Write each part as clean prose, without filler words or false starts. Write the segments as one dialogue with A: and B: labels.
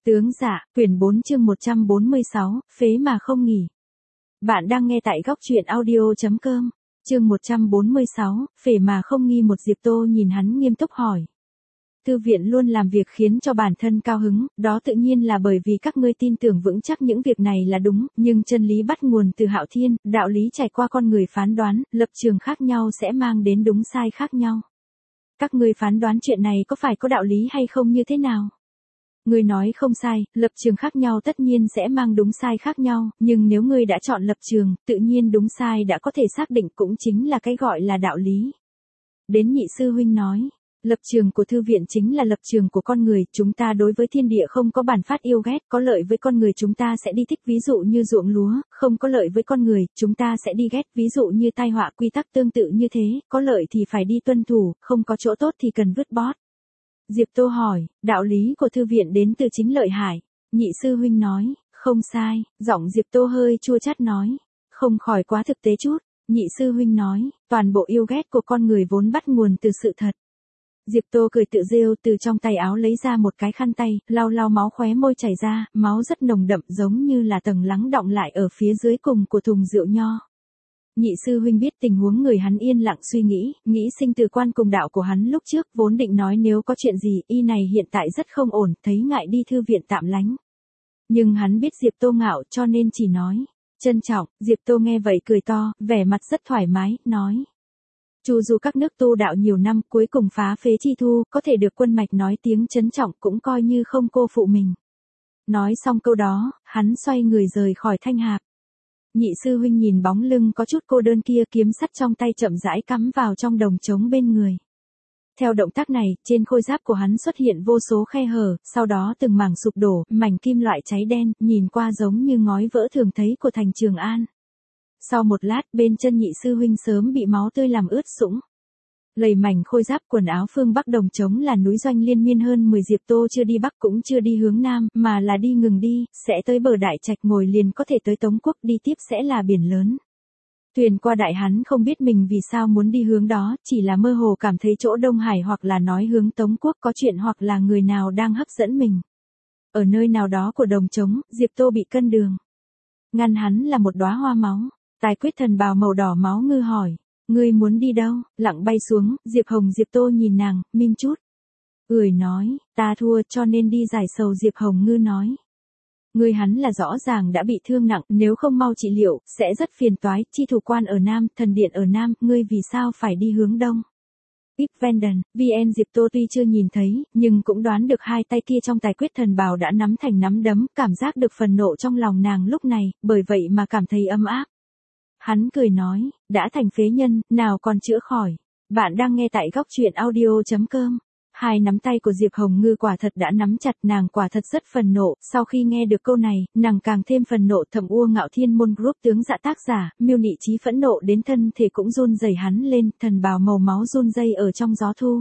A: Tướng dạ, quyển 4 chương 146, phế mà không nghỉ. Bạn đang nghe tại góc truyện audio.com, chương 146, phế mà không nghi. Một Diệp Tô nhìn hắn nghiêm túc hỏi. Thư viện luôn làm việc khiến cho bản thân cao hứng, đó tự nhiên là bởi vì các ngươi tin tưởng vững chắc những việc này là đúng, nhưng chân lý bắt nguồn từ Hạo Thiên, đạo lý trải qua con người phán đoán, lập trường khác nhau sẽ mang đến đúng sai khác nhau. Các ngươi phán đoán chuyện này có phải có đạo lý hay không như thế nào? Ngươi nói không sai, lập trường khác nhau tất nhiên sẽ mang đúng sai khác nhau, nhưng nếu ngươi đã chọn lập trường, tự nhiên đúng sai đã có thể xác định cũng chính là cái gọi là đạo lý. Đến Nhị sư huynh nói, lập trường của thư viện chính là lập trường của con người, chúng ta đối với thiên địa không có bản phát yêu ghét, có lợi với con người chúng ta sẽ đi thích, ví dụ như ruộng lúa, không có lợi với con người, chúng ta sẽ đi ghét, ví dụ như tai họa. Quy tắc tương tự như thế, có lợi thì phải đi tuân thủ, không có chỗ tốt thì cần vứt bót. Diệp Tô hỏi, đạo lý của thư viện đến từ chính lợi hại. Nhị sư huynh nói, không sai. Giọng Diệp Tô hơi chua chát nói, không khỏi quá thực tế chút. Nhị sư huynh nói, toàn bộ yêu ghét của con người vốn bắt nguồn từ sự thật. Diệp Tô cười tự rêu, từ trong tay áo lấy ra một cái khăn tay, lau lau máu khóe môi chảy ra, máu rất nồng đậm giống như là tầng lắng đọng lại ở phía dưới cùng của thùng rượu nho. Nhị sư huynh biết tình huống người, hắn yên lặng suy nghĩ sinh từ quan cùng đạo của hắn lúc trước, vốn định nói nếu có chuyện gì, y này hiện tại rất không ổn, thấy ngại đi thư viện tạm lánh. Nhưng hắn biết Diệp Tô ngạo cho nên chỉ nói, trân trọng. Diệp Tô nghe vậy cười to, vẻ mặt rất thoải mái, nói. Chu du các nước tu đạo nhiều năm, cuối cùng phá phế chi thu, có thể được quân mạch nói tiếng trân trọng cũng coi như không cô phụ mình. Nói xong câu đó, hắn xoay người rời khỏi thanh hạp. Nhị sư huynh nhìn bóng lưng có chút cô đơn kia, kiếm sắt trong tay chậm rãi cắm vào trong đồng trống bên người. Theo động tác này, trên khôi giáp của hắn xuất hiện vô số khe hở, sau đó từng mảng sụp đổ, mảnh kim loại cháy đen, nhìn qua giống như ngói vỡ thường thấy của thành Trường An. Sau một lát, bên chân nhị sư huynh sớm bị máu tươi làm ướt sũng. Lầy mảnh khôi giáp quần áo. Phương Bắc đồng trống là núi doanh liên miên hơn 10, Diệp Tô chưa đi Bắc cũng chưa đi hướng Nam, mà là đi ngừng đi, sẽ tới bờ Đại Trạch ngồi liền có thể tới Tống Quốc, đi tiếp sẽ là biển lớn. Thuyền qua đại, hắn không biết mình vì sao muốn đi hướng đó, chỉ là mơ hồ cảm thấy chỗ Đông Hải hoặc là nói hướng Tống Quốc có chuyện hoặc là người nào đang hấp dẫn mình. Ở nơi nào đó của đồng trống, Diệp Tô bị cân đường. Ngăn hắn là một đóa hoa máu. Tài quyết thần bào màu đỏ máu ngư hỏi. Ngươi muốn đi đâu? Lặng bay xuống, Diệp Hồng. Diệp Tô nhìn nàng, mím chút. Nói, ta thua cho nên đi giải sầu. Diệp Hồng Ngư nói. Ngươi, hắn là rõ ràng đã bị thương nặng, nếu không mau trị liệu, sẽ rất phiền toái, chi thủ quan ở Nam, thần điện ở Nam, ngươi vì sao phải đi hướng Đông? Ip Vanden, VN. Diệp Tô tuy chưa nhìn thấy, nhưng cũng đoán được hai tay kia trong tài quyết thần bào đã nắm thành nắm đấm, cảm giác được phần nộ trong lòng nàng lúc này, bởi vậy mà cảm thấy ấm áp. Hắn cười nói, đã thành phế nhân, nào còn chữa khỏi. Bạn đang nghe tại góc truyện audio.com. Hai nắm tay của Diệp Hồng Ngư quả thật đã nắm chặt, nàng quả thật rất phần nộ, sau khi nghe được câu này, nàng càng thêm phần nộ. Thẩm Ua Ngạo Thiên Môn Group tướng dạ tác giả, Miêu Nị Chí phẫn nộ đến thân thể cũng run rẩy hắn lên, thần bào màu máu run rẩy ở trong gió thu.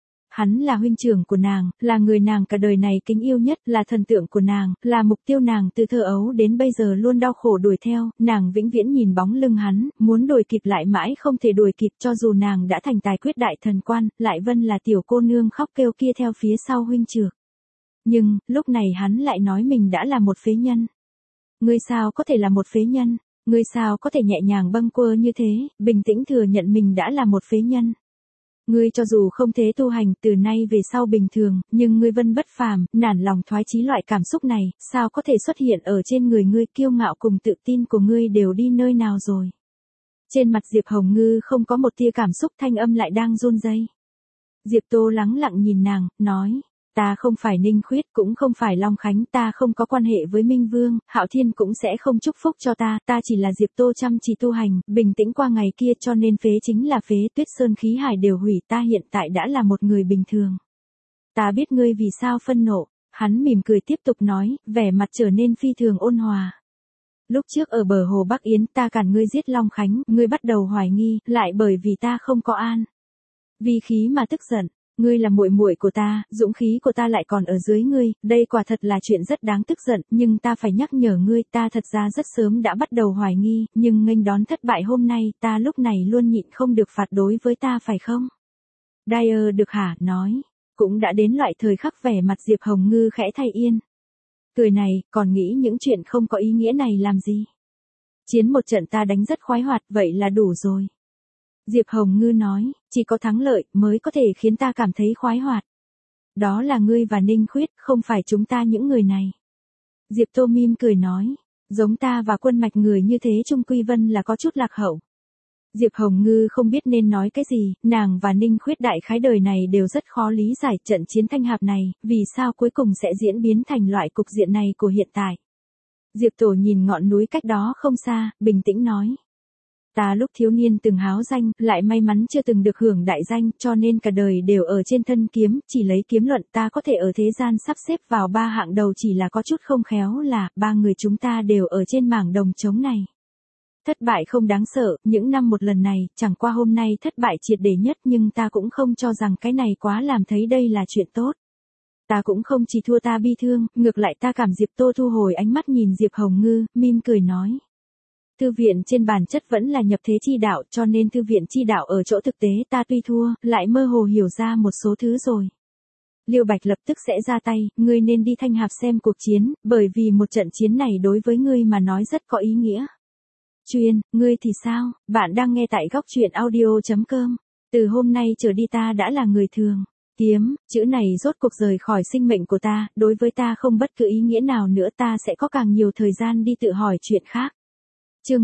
A: Hắn là huynh trưởng của nàng, là người nàng cả đời này kính yêu nhất, là thần tượng của nàng, là mục tiêu nàng từ thơ ấu đến bây giờ luôn đau khổ đuổi theo, nàng vĩnh viễn nhìn bóng lưng hắn, muốn đuổi kịp lại mãi không thể đuổi kịp, cho dù nàng đã thành tài quyết đại thần quan, lại vẫn là tiểu cô nương khóc kêu kia theo phía sau huynh trưởng. Nhưng, lúc này hắn lại nói mình đã là một phế nhân. Ngươi sao có thể là một phế nhân? Ngươi sao có thể nhẹ nhàng bâng quơ như thế, bình tĩnh thừa nhận mình đã là một phế nhân? Ngươi cho dù không thế tu hành, từ nay về sau bình thường, nhưng ngươi vân bất phàm, nản lòng thoái chí loại cảm xúc này, sao có thể xuất hiện ở trên người ngươi? Kiêu ngạo cùng tự tin của ngươi đều đi nơi nào rồi? Trên mặt Diệp Hồng Ngư không có một tia cảm xúc, thanh âm lại đang run rẩy. Diệp Tô lắng lặng nhìn nàng, nói. Ta không phải Ninh Khuyết, cũng không phải Long Khánh, ta không có quan hệ với Minh Vương, Hạo Thiên cũng sẽ không chúc phúc cho ta, ta chỉ là Diệp Tô chăm chỉ tu hành, bình tĩnh qua ngày kia, cho nên phế chính là phế, Tuyết Sơn khí hải đều hủy, ta hiện tại đã là một người bình thường. Ta biết ngươi vì sao phân nộ. Hắn mỉm cười tiếp tục nói, vẻ mặt trở nên phi thường ôn hòa. Lúc trước ở bờ hồ Bắc Yến, ta cản ngươi giết Long Khánh, ngươi bắt đầu hoài nghi, lại bởi vì ta không có an vì khí mà tức giận. Ngươi là muội muội của ta, dũng khí của ta lại còn ở dưới ngươi, đây quả thật là chuyện rất đáng tức giận, nhưng ta phải nhắc nhở ngươi, ta thật ra rất sớm đã bắt đầu hoài nghi, nhưng nghênh đón thất bại hôm nay, ta lúc này luôn nhịn không được phạt đối với ta phải không? Dyer được hả? Nói, cũng đã đến loại thời khắc. Vẻ mặt Diệp Hồng Ngư khẽ thay yên. Cười này, còn nghĩ những chuyện không có ý nghĩa này làm gì? Chiến một trận ta đánh rất khoái hoạt, vậy là đủ rồi. Diệp Hồng Ngư nói, chỉ có thắng lợi mới có thể khiến ta cảm thấy khoái hoạt. Đó là ngươi và Ninh Khuyết, không phải chúng ta những người này. Diệp Tô mỉm cười nói, giống ta và Quân Mạch người như thế Trung Quy Vân là có chút lạc hậu. Diệp Hồng Ngư không biết nên nói cái gì, nàng và Ninh Khuyết đại khái đời này đều rất khó lý giải trận chiến Thanh Hạp này, vì sao cuối cùng sẽ diễn biến thành loại cục diện này của hiện tại. Diệp Tổ nhìn ngọn núi cách đó không xa, bình tĩnh nói. Ta lúc thiếu niên từng háo danh, lại may mắn chưa từng được hưởng đại danh, cho nên cả đời đều ở trên thân kiếm, chỉ lấy kiếm luận ta có thể ở thế gian sắp xếp vào 3 hạng đầu, chỉ là có chút không khéo là 3 người chúng ta đều ở trên mảng đồng trống này. Thất bại không đáng sợ, những năm một lần này, chẳng qua hôm nay thất bại triệt để nhất, nhưng ta cũng không cho rằng cái này quá làm thấy đây là chuyện tốt. Ta cũng không chỉ thua ta bi thương, ngược lại ta cảm. Diệp Tô thu hồi ánh mắt nhìn Diệp Hồng Ngư, mỉm cười nói. Thư viện trên bản chất vẫn là nhập thế chi đạo, cho nên thư viện chi đạo ở chỗ thực tế ta tuy thua, lại mơ hồ hiểu ra một số thứ rồi. Liêu Bạch lập tức sẽ ra tay, ngươi nên đi Thanh Hạp xem cuộc chiến, bởi vì một trận chiến này đối với ngươi mà nói rất có ý nghĩa. Chuyên, ngươi thì sao? Bạn đang nghe tại góc truyện audio.com. Từ hôm nay trở đi ta đã là người thường. Kiếm, chữ này rốt cuộc rời khỏi sinh mệnh của ta, đối với ta không bất cứ ý nghĩa nào nữa, ta sẽ có càng nhiều thời gian đi tự hỏi chuyện khác. Chương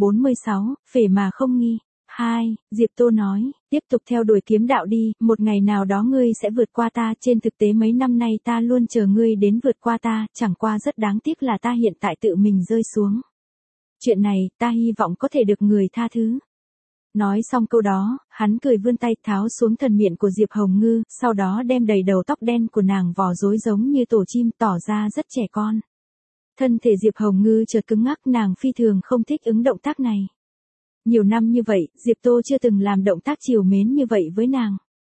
A: 146, phể mà không nghi. 2, Diệp Tô nói, tiếp tục theo đuổi kiếm đạo đi, một ngày nào đó ngươi sẽ vượt qua ta, trên thực tế mấy năm nay ta luôn chờ ngươi đến vượt qua ta, chẳng qua rất đáng tiếc là ta hiện tại tự mình rơi xuống. Chuyện này, ta hy vọng có thể được người tha thứ. Nói xong câu đó, hắn cười vươn tay tháo xuống thần miện của Diệp Hồng Ngư, sau đó đem đầy đầu tóc đen của nàng vò rối giống như tổ chim, tỏ ra rất trẻ con. Thân thể Diệp Hồng Ngư chợt cứng ngắc, nàng phi thường không thích ứng động tác này. Nhiều năm như vậy, Diệp Tô chưa từng làm động tác trìu mến như vậy với nàng.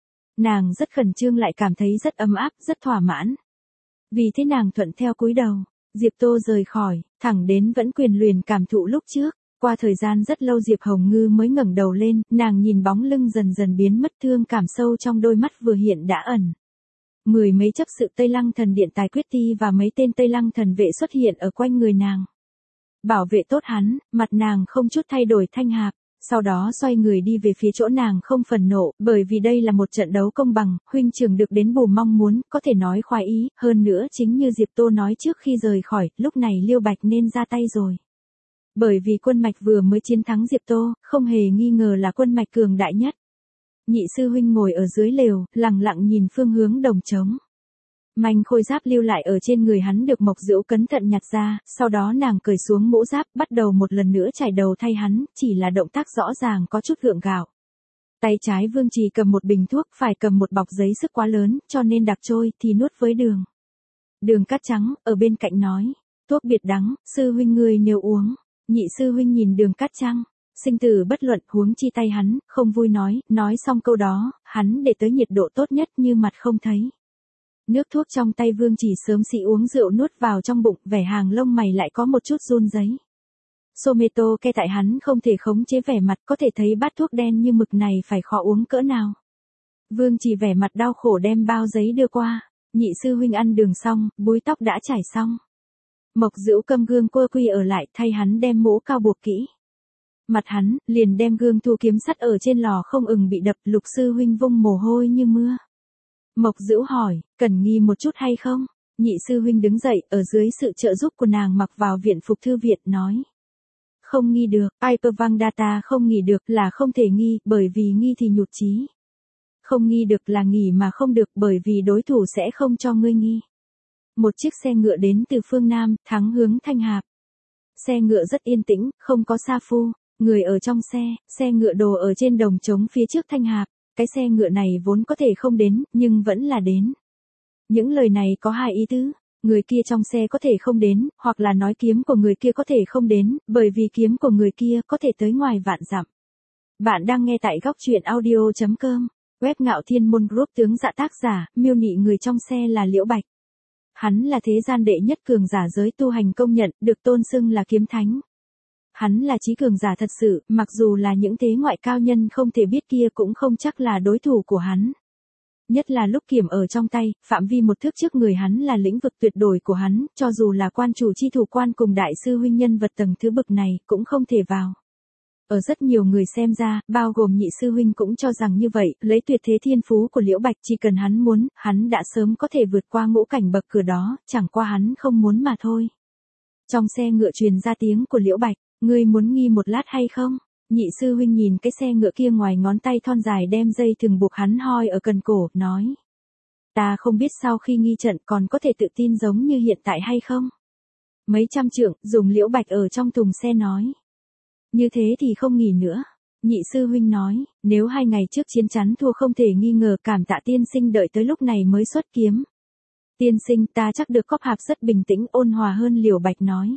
A: Nàng rất khẩn trương lại cảm thấy rất ấm áp, rất thỏa mãn. Vì thế nàng thuận theo cúi đầu. Diệp Tô rời khỏi, thẳng đến vẫn quyền luyện cảm thụ lúc trước. Qua thời gian rất lâu Diệp Hồng Ngư mới ngẩng đầu lên, nàng nhìn bóng lưng dần dần biến mất, thương cảm sâu trong đôi mắt vừa hiện đã ẩn. Mười mấy chấp sự Tây Lăng Thần Điện Tài Quyết Ti và mấy tên Tây Lăng Thần vệ xuất hiện ở quanh người nàng. Bảo vệ tốt hắn, mặt nàng không chút thay đổi. Thanh Hạp, sau đó xoay người đi về phía chỗ nàng không phần nộ, bởi vì đây là một trận đấu công bằng, huynh trưởng được đến bù mong muốn, có thể nói khoái ý, hơn nữa chính như Diệp Tô nói trước khi rời khỏi, lúc này Liêu Bạch nên ra tay rồi. Bởi vì Quân Mạch vừa mới chiến thắng Diệp Tô, không hề nghi ngờ là Quân Mạch cường đại nhất. Nhị sư huynh ngồi ở dưới lều, lặng lặng nhìn phương hướng đồng trống. Manh khôi giáp lưu lại ở trên người hắn được Mộc Dữu cẩn thận nhặt ra, sau đó nàng cởi xuống mũ giáp, bắt đầu một lần nữa chải đầu thay hắn, chỉ là động tác rõ ràng có chút gượng gạo. Tay trái Vương Trì cầm một bình thuốc, phải cầm một bọc giấy, sức quá lớn, cho nên đặc trôi, thì nuốt với đường. Đường Cát Trắng, ở bên cạnh nói, thuốc biệt đắng, sư huynh ngươi nếu uống. Nhị sư huynh nhìn Đường Cát Trăng, sinh tử bất luận, huống chi tay hắn, không vui nói xong câu đó, hắn để tới nhiệt độ tốt nhất như mặt không thấy. Nước thuốc trong tay Vương Chỉ sớm xị uống rượu nuốt vào trong bụng, vẻ hàng lông mày lại có một chút run rẩy. Someto ke tại hắn không thể khống chế vẻ mặt, có thể thấy bát thuốc đen như mực này phải khó uống cỡ nào. Vương Chỉ vẻ mặt đau khổ đem bao giấy đưa qua, nhị sư huynh ăn đường xong, búi tóc đã trải xong. Mộc Dữu cầm gương quơ quy ở lại, thay hắn đem mũ cao buộc kỹ. Mặt hắn, liền đem gương thu kiếm sắt ở trên lò không ngừng bị đập, Lục sư huynh vung mồ hôi như mưa. Mộc Dữu hỏi, cần nghi một chút hay không? Nhị sư huynh đứng dậy, ở dưới sự trợ giúp của nàng mặc vào viện phục thư viện, nói. Không nghi được, Hypervangdata không nghi được là không thể nghi, bởi vì nghi thì nhụt chí. Không nghi được là nghỉ mà không được, bởi vì đối thủ sẽ không cho ngươi nghi. Một chiếc xe ngựa đến từ phương Nam, thắng hướng Thanh Hạp. Xe ngựa rất yên tĩnh, không có sa phu, người ở trong xe ngựa đồ ở trên đồng trống phía trước Thanh Hạp. Cái xe ngựa này vốn có thể không đến, nhưng vẫn là đến. Những lời này có hai ý tứ. Người kia trong xe có thể không đến, hoặc là nói kiếm của người kia có thể không đến, bởi vì kiếm của người kia có thể tới ngoài vạn dặm. Bạn đang nghe tại góc truyện audio.com. Web Ngạo Thiên Môn Group. Tướng dạ tác giả, miêu nị người trong xe là Liễu Bạch. Hắn là thế gian đệ nhất cường giả giới tu hành công nhận, được tôn xưng là kiếm thánh. Hắn là chí cường giả thật sự, mặc dù là những thế ngoại cao nhân không thể biết kia cũng không chắc là đối thủ của hắn. Nhất là lúc kiểm ở trong tay, phạm vi một thước trước người hắn là lĩnh vực tuyệt đối của hắn, cho dù là quan chủ chi thủ quan cùng đại sư huynh nhân vật tầng thứ bậc này, cũng không thể vào. Ở rất nhiều người xem ra, bao gồm nhị sư huynh cũng cho rằng như vậy, lấy tuyệt thế thiên phú của Liễu Bạch chỉ cần hắn muốn, hắn đã sớm có thể vượt qua ngũ cảnh bậc cửa đó, chẳng qua hắn không muốn mà thôi. Trong xe ngựa truyền ra tiếng của Liễu Bạch, ngươi muốn nghi một lát hay không? Nhị sư huynh nhìn cái xe ngựa kia ngoài ngón tay thon dài đem dây thừng buộc hắn hoi ở cần cổ, nói. Ta không biết sau khi nghi trận còn có thể tự tin giống như hiện tại hay không? Mấy trăm trượng, dùng Liễu Bạch ở trong thùng xe nói. Như thế thì không nghỉ nữa. Nhị sư huynh nói, nếu 2 ngày trước chiến chắn thua không thể nghi ngờ, cảm tạ tiên sinh đợi tới lúc này mới xuất kiếm. Tiên sinh, ta chắc được Cóp Hạp rất bình tĩnh ôn hòa hơn. Liễu Bạch nói.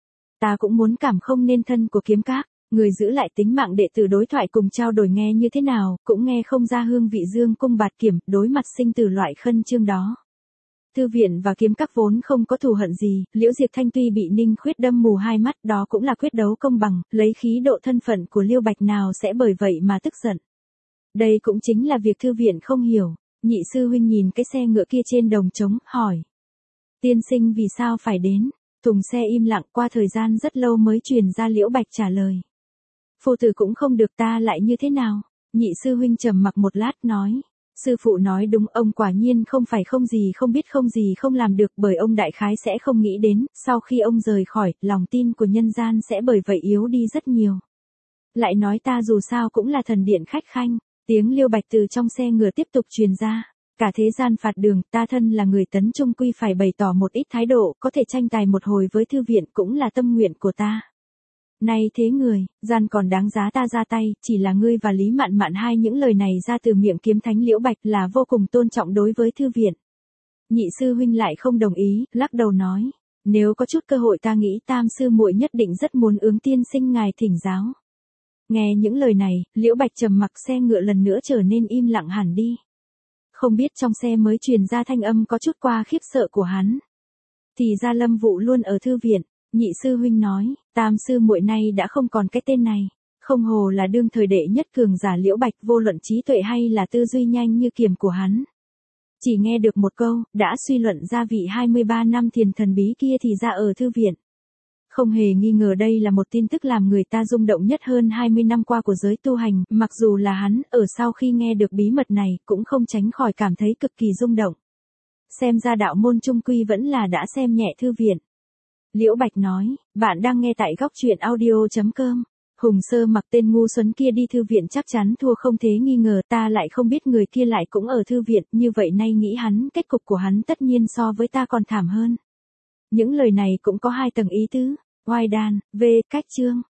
A: Ta cũng muốn cảm không nên thân của kiếm các, người giữ lại tính mạng đệ tử đối thoại cùng trao đổi nghe như thế nào, cũng nghe không ra hương vị dương cung bạt kiểm, đối mặt sinh tử loại khân chương đó. Thư viện và kiếm các vốn không có thù hận gì, Liễu Diệp Thanh tuy bị Ninh Khuyết đâm mù 2 mắt, đó cũng là quyết đấu công bằng, lấy khí độ thân phận của Liêu Bạch nào sẽ bởi vậy mà tức giận. Đây cũng chính là việc thư viện không hiểu. Nhị sư huynh nhìn cái xe ngựa kia trên đồng trống, hỏi. Tiên sinh vì sao phải đến? Thùng xe im lặng, qua thời gian rất lâu mới truyền ra Liễu Bạch trả lời. Phụ tử cũng không được, ta lại như thế nào? Nhị sư huynh trầm mặc một lát nói. Sư phụ nói đúng, ông quả nhiên không phải không gì không biết không gì không làm được, bởi ông đại khái sẽ không nghĩ đến, sau khi ông rời khỏi, lòng tin của nhân gian sẽ bởi vậy yếu đi rất nhiều. Lại nói ta dù sao cũng là thần điện khách khanh, tiếng Liêu Bạch từ trong xe ngựa tiếp tục truyền ra. Cả thế gian phạt đường, ta thân là người tấn trung quy phải bày tỏ một ít thái độ, có thể tranh tài một hồi với thư viện cũng là tâm nguyện của ta. Này thế người, gian còn đáng giá ta ra tay, chỉ là ngươi và Lý Mạn Mạn hai những lời này ra từ miệng kiếm thánh Liễu Bạch là vô cùng tôn trọng đối với thư viện. Nhị sư huynh lại không đồng ý, lắc đầu nói, nếu có chút cơ hội ta nghĩ tam sư muội nhất định rất muốn ướng tiên sinh ngài thỉnh giáo. Nghe những lời này, Liễu Bạch trầm mặc, xe ngựa lần nữa trở nên im lặng hẳn đi. Không biết trong xe mới truyền ra thanh âm có chút qua khiếp sợ của hắn. Thì ra Lâm Vũ luôn ở thư viện. Nhị sư huynh nói, tam sư muội nay đã không còn cái tên này, không hồ là đương thời đệ nhất cường giả Liễu Bạch, vô luận trí tuệ hay là tư duy nhanh như kiếm của hắn. Chỉ nghe được một câu, đã suy luận ra vị 23 năm thiền thần bí kia thì ra ở thư viện. Không hề nghi ngờ đây là một tin tức làm người ta rung động nhất hơn 20 năm qua của giới tu hành, mặc dù là hắn, ở sau khi nghe được bí mật này, cũng không tránh khỏi cảm thấy cực kỳ rung động. Xem ra đạo môn trung quy vẫn là đã xem nhẹ thư viện. Liễu Bạch nói, bạn đang nghe tại góc truyện audio.com. Hùng Sơ Mặc tên ngu xuẩn kia đi thư viện chắc chắn thua không thể nghi ngờ, ta lại không biết người kia lại cũng ở thư viện, như vậy nay nghĩ hắn, kết cục của hắn tất nhiên so với ta còn thảm hơn. Những lời này cũng có 2 tầng ý tứ. Oai đàn, cách chương.